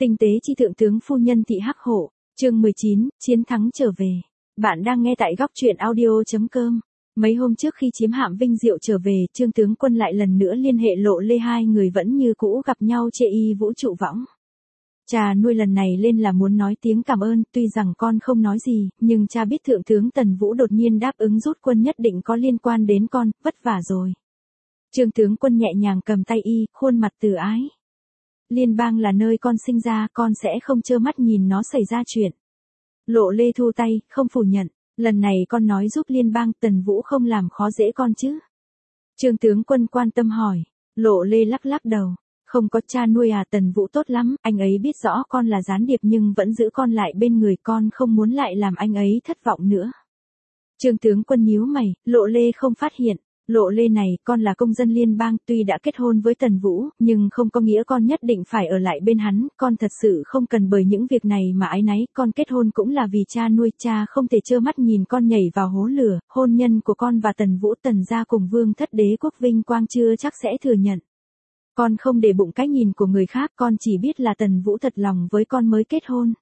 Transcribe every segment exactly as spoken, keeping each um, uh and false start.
Tinh tế chi thượng tướng phu nhân thị hắc hổ, chương mười chín, chiến thắng trở về. Bạn đang nghe tại góc truyện audio.com. Mấy hôm trước khi chiếm hạm Vinh Diệu trở về, Trương tướng quân lại lần nữa liên hệ Lộ Lê, hai người vẫn như cũ gặp nhau chê y vũ trụ võng. Cha nuôi lần này lên là muốn nói tiếng cảm ơn, tuy rằng con không nói gì, nhưng cha biết thượng tướng Tần Vũ đột nhiên đáp ứng rút quân nhất định có liên quan đến con, vất vả rồi. Trương tướng quân nhẹ nhàng cầm tay y, khuôn mặt từ ái. Liên bang là nơi con sinh ra, con sẽ không trơ mắt nhìn nó xảy ra chuyện. Lộ Lê thu tay, không phủ nhận, lần này con nói giúp liên bang, Tần Vũ không làm khó dễ con chứ? Trương tướng quân quan tâm hỏi. Lộ Lê lắc lắc đầu, không có, cha nuôi à, Tần Vũ tốt lắm, anh ấy biết rõ con là gián điệp nhưng vẫn giữ con lại bên người, con không muốn lại làm anh ấy thất vọng nữa. Trương tướng quân nhíu mày, Lộ Lê không phát hiện. Lộ Lê này, con là công dân liên bang, tuy đã kết hôn với Tần Vũ, nhưng không có nghĩa con nhất định phải ở lại bên hắn, con thật sự không cần bởi những việc này mà áy náy, con kết hôn cũng là vì cha nuôi, cha không thể trơ mắt nhìn con nhảy vào hố lửa, hôn nhân của con và Tần Vũ, Tần gia cùng vương thất đế quốc vinh quang chưa chắc sẽ thừa nhận. Con không để bụng cái nhìn của người khác, con chỉ biết là Tần Vũ thật lòng với con mới kết hôn.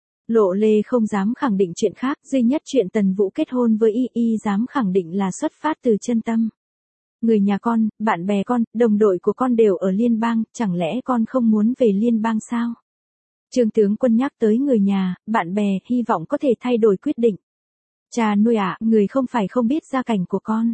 Lộ Lê không dám khẳng định chuyện khác, duy nhất chuyện Tần Vũ kết hôn với y, y dám khẳng định là xuất phát từ chân tâm. Người nhà con, bạn bè con, đồng đội của con đều ở liên bang, chẳng lẽ con không muốn về liên bang sao? Trương tướng quân nhắc tới người nhà, bạn bè, hy vọng có thể thay đổi quyết định. Cha nuôi ạ, à, người không phải không biết gia cảnh của con.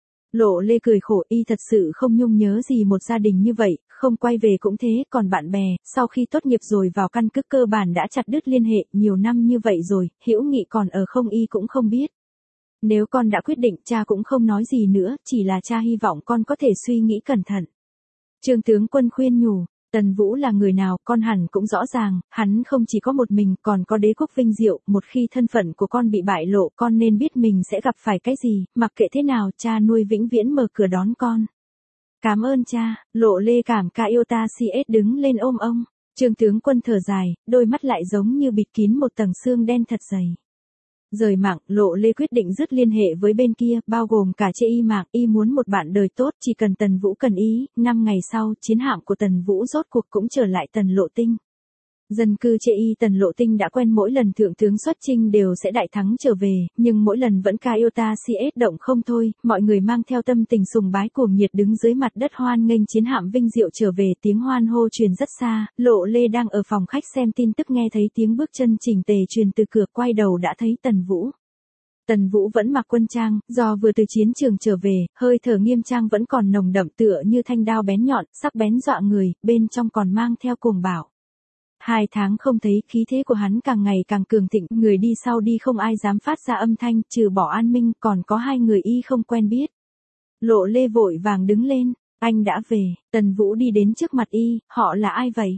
Lộ Lê cười khổ, y thật sự không nhung nhớ gì một gia đình như vậy, không quay về cũng thế, còn bạn bè, sau khi tốt nghiệp rồi vào căn cứ cơ bản đã chặt đứt liên hệ, nhiều năm như vậy rồi, hữu nghị còn ở không y cũng không biết. Nếu con đã quyết định, cha cũng không nói gì nữa, chỉ là cha hy vọng con có thể suy nghĩ cẩn thận. Trương tướng quân khuyên nhủ, Tần Vũ là người nào, con hẳn cũng rõ ràng, hắn không chỉ có một mình, còn có đế quốc vinh diệu, một khi thân phận của con bị bại lộ, con nên biết mình sẽ gặp phải cái gì, mặc kệ thế nào, cha nuôi vĩnh viễn mở cửa đón con. Cảm ơn cha. Lộ Lê cảm ca yêu ta si ết đứng lên ôm ông. Trương tướng quân thở dài, đôi mắt lại giống như bịt kín một tầng xương đen thật dày. Rời mạng, Lộ Lê quyết định dứt liên hệ với bên kia, bao gồm cả chê y mạng, y muốn một bạn đời tốt, chỉ cần Tần Vũ cần ý. Năm ngày sau, chiến hạm của Tần Vũ rốt cuộc cũng trở lại Tần Lộ Tinh. Dân cư chê y Tần Lộ Tinh đã quen mỗi lần thượng tướng xuất chinh đều sẽ đại thắng trở về, nhưng mỗi lần vẫn ca yêu ta si ết động không thôi, mọi người mang theo tâm tình sùng bái cuồng nhiệt đứng dưới mặt đất hoan nghênh chiến hạm Vinh Diệu trở về, tiếng hoan hô truyền rất xa. Lộ Lê đang ở phòng khách xem tin tức nghe thấy tiếng bước chân chỉnh tề truyền từ cửa, quay đầu đã thấy Tần Vũ. Tần Vũ vẫn mặc quân trang, do vừa từ chiến trường trở về, hơi thở nghiêm trang vẫn còn nồng đậm tựa như thanh đao bén nhọn, sắc bén dọa người, bên trong còn mang theo cuồng bạo. Hai tháng không thấy, khí thế của hắn càng ngày càng cường thịnh, người đi sau đi không ai dám phát ra âm thanh, trừ bỏ An Minh, còn có hai người y không quen biết. Lộ Lê vội vàng đứng lên, anh đã về. Tần Vũ đi đến trước mặt y, họ là ai vậy?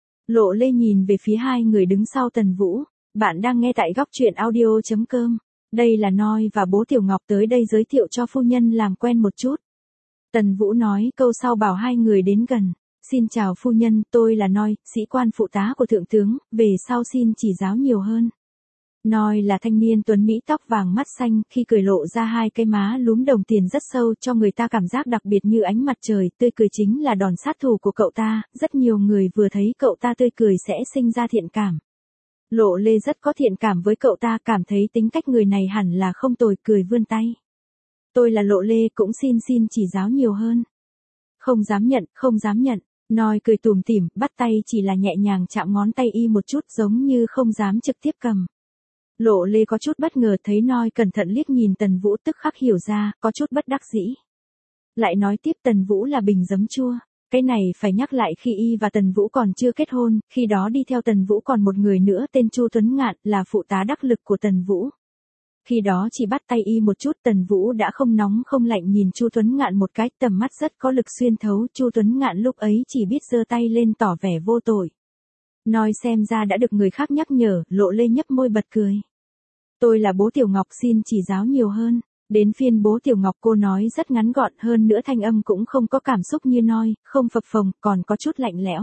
Lộ Lê nhìn về phía hai người đứng sau Tần Vũ. Bạn đang nghe tại góc truyện audio.com. Đây là Noi và bố Tiểu Ngọc tới đây giới thiệu cho phu nhân làm quen một chút. Tần Vũ nói câu sau bảo hai người đến gần. Xin chào phu nhân, tôi là Noi, sĩ quan phụ tá của thượng tướng, về sau xin chỉ giáo nhiều hơn. Noi là thanh niên tuấn mỹ tóc vàng mắt xanh, khi cười lộ ra hai cái má lúm đồng tiền rất sâu, cho người ta cảm giác đặc biệt như ánh mặt trời, tươi cười chính là đòn sát thủ của cậu ta, rất nhiều người vừa thấy cậu ta tươi cười sẽ sinh ra thiện cảm. Lộ Lê rất có thiện cảm với cậu ta, cảm thấy tính cách người này hẳn là không tồi, cười vươn tay. Tôi là Lộ Lê, cũng xin xin chỉ giáo nhiều hơn. Không dám nhận, không dám nhận. Noi cười tủm tỉm, bắt tay chỉ là nhẹ nhàng chạm ngón tay y một chút, giống như không dám trực tiếp cầm. Lộ Lê có chút bất ngờ, thấy Noi cẩn thận liếc nhìn Tần Vũ tức khắc hiểu ra, có chút bất đắc dĩ. Lại nói tiếp, Tần Vũ là bình giấm chua. Cái này phải nhắc lại, khi y và Tần Vũ còn chưa kết hôn, khi đó đi theo Tần Vũ còn một người nữa tên Chu Tuấn Ngạn, là phụ tá đắc lực của Tần Vũ. Khi đó chỉ bắt tay y một chút, Tần Vũ đã không nóng không lạnh nhìn Chu Tuấn Ngạn một cái, tầm mắt rất có lực xuyên thấu. Chu Tuấn Ngạn lúc ấy chỉ biết giơ tay lên tỏ vẻ vô tội. Nói xem ra đã được người khác nhắc nhở, Lộ Lê nhấp môi bật cười. Tôi là bố Tiểu Ngọc, xin chỉ giáo nhiều hơn. Đến phiên bố Tiểu Ngọc, cô nói rất ngắn gọn, hơn nữa thanh âm cũng không có cảm xúc như Noi, không phập phồng, còn có chút lạnh lẽo.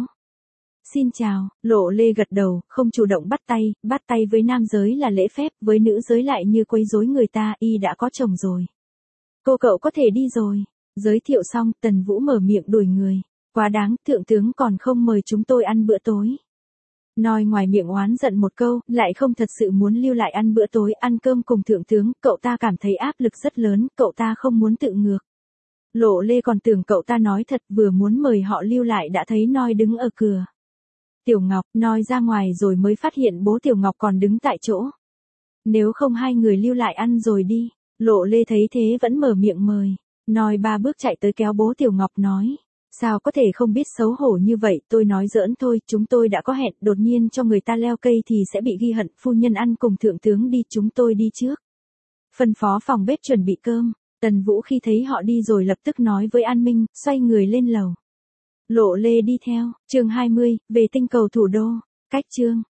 Xin chào. Lộ Lê gật đầu, không chủ động bắt tay, bắt tay với nam giới là lễ phép, với nữ giới lại như quấy rối người ta, y đã có chồng rồi. Cô cậu có thể đi rồi. Giới thiệu xong, Tần Vũ mở miệng đuổi người. Quá đáng, thượng tướng còn không mời chúng tôi ăn bữa tối. Nói ngoài miệng oán giận một câu, lại không thật sự muốn lưu lại ăn bữa tối, ăn cơm cùng thượng tướng, cậu ta cảm thấy áp lực rất lớn, cậu ta không muốn tự ngược. Lộ Lê còn tưởng cậu ta nói thật, vừa muốn mời họ lưu lại đã thấy Noi đứng ở cửa. Tiểu Ngọc, Noi ra ngoài rồi mới phát hiện bố Tiểu Ngọc còn đứng tại chỗ. Nếu không hai người lưu lại ăn rồi đi. Lộ Lê thấy thế vẫn mở miệng mời. Noi ba bước chạy tới kéo bố Tiểu Ngọc nói. Sao có thể không biết xấu hổ như vậy, tôi nói giỡn thôi, chúng tôi đã có hẹn, đột nhiên cho người ta leo cây thì sẽ bị ghi hận, phu nhân ăn cùng thượng tướng đi, chúng tôi đi trước. Phân phó phòng bếp chuẩn bị cơm, Tần Vũ khi thấy họ đi rồi lập tức nói với An Minh, xoay người lên lầu. Lộ Lê đi theo, chương hai mươi, về tinh cầu thủ đô, cách chương.